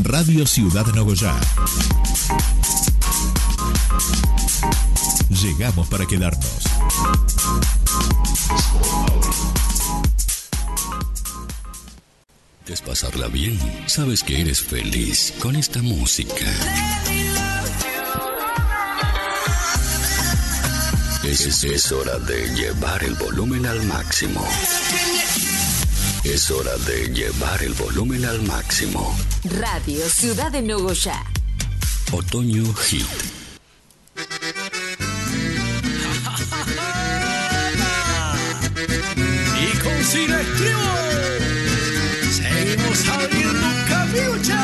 Radio Ciudad de Nogoyá. Llegamos para quedarnos. ¿Quieres pasarla bien? Sabes que eres feliz con esta música. Es hora de llevar el volumen al máximo. Es hora de llevar el volumen al máximo. Radio Ciudad de Nogoyá. Otoño Hit. Y con Sinestrio seguimos abriendo un camino, che.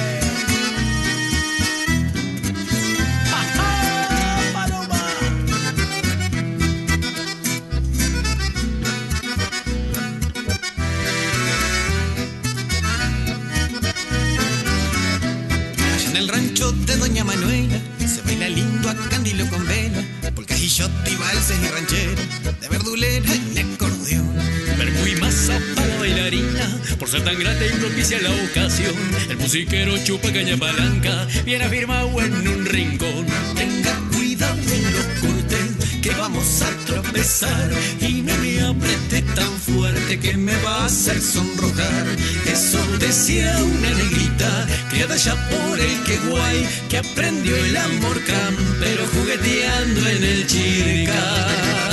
De Doña Manuela se baila lindo a cándilo con vela, polcas y shot y valses y ranchera, de verdulera y acordeón. Verbo y masa para la bailarina, por ser tan grata y propicia la ocasión. El musiquero chupa caña palanca, bien afirmado en un rincón. Tenga cuidado en los cortes, que vamos a tropezar, y no me apriete tan fuerte que me va a hacer sonrojar. Eso decía una negrita, criada ya por el Queguay, que aprendió el amor campero jugueteando en el Chiricá.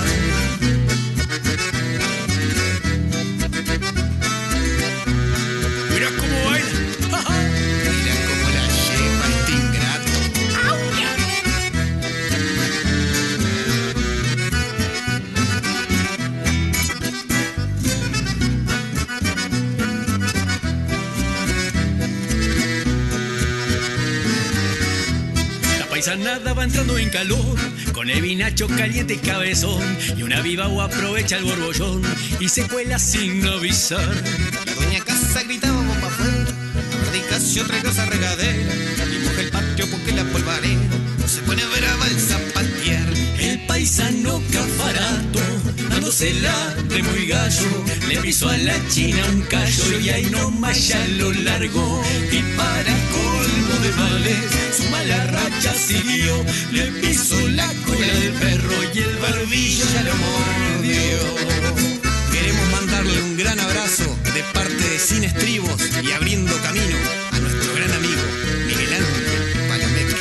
Mira cómo baila. Mira cómo la lleva este ingrato. La paisanada va entrando en calor, con el vinacho caliente y cabezón, y una viva agua aprovecha el borbollón y se cuela sin avisar. La doña casa gritaba vamos pa' afuera, abardicas y otra cosa regadera, y moja el patio porque la polvareda se pone a ver a mal zapatear. El paisano cafarato, dándosela de muy gallo, le pisó a la china un callo y ahí nomás ya lo largó. Y para colmo de males, su mala racha siguió, le pisó la cola del perro y el barbillo ya lo mordió. Queremos mandarle un gran abrazo de parte de Sin Estribos y abriendo camino a nuestro gran amigo Miguel Ángel Palomeque.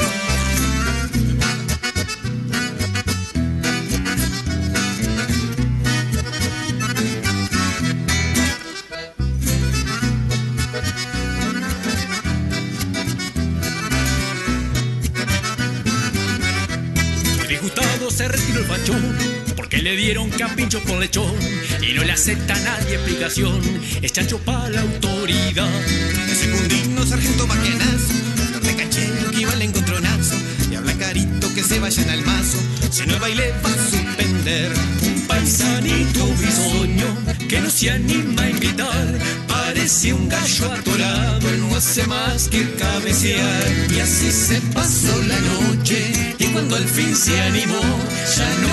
Disgustado se retiró el fachón, porque le dieron capincho por lechón y no le acepta a nadie explicación. Es chancho para la autoridad. El secundino sargento Baquenazo, flor de canchero que iba al encontronazo, y habla carito que se vayan al mazo, si no el baile va a suspender. Un paisanito bisoño que no se anima a invitar, parece un gallo atorado, él no hace más que cabecear. Y así se pasó la noche, y cuando al fin se animó, ya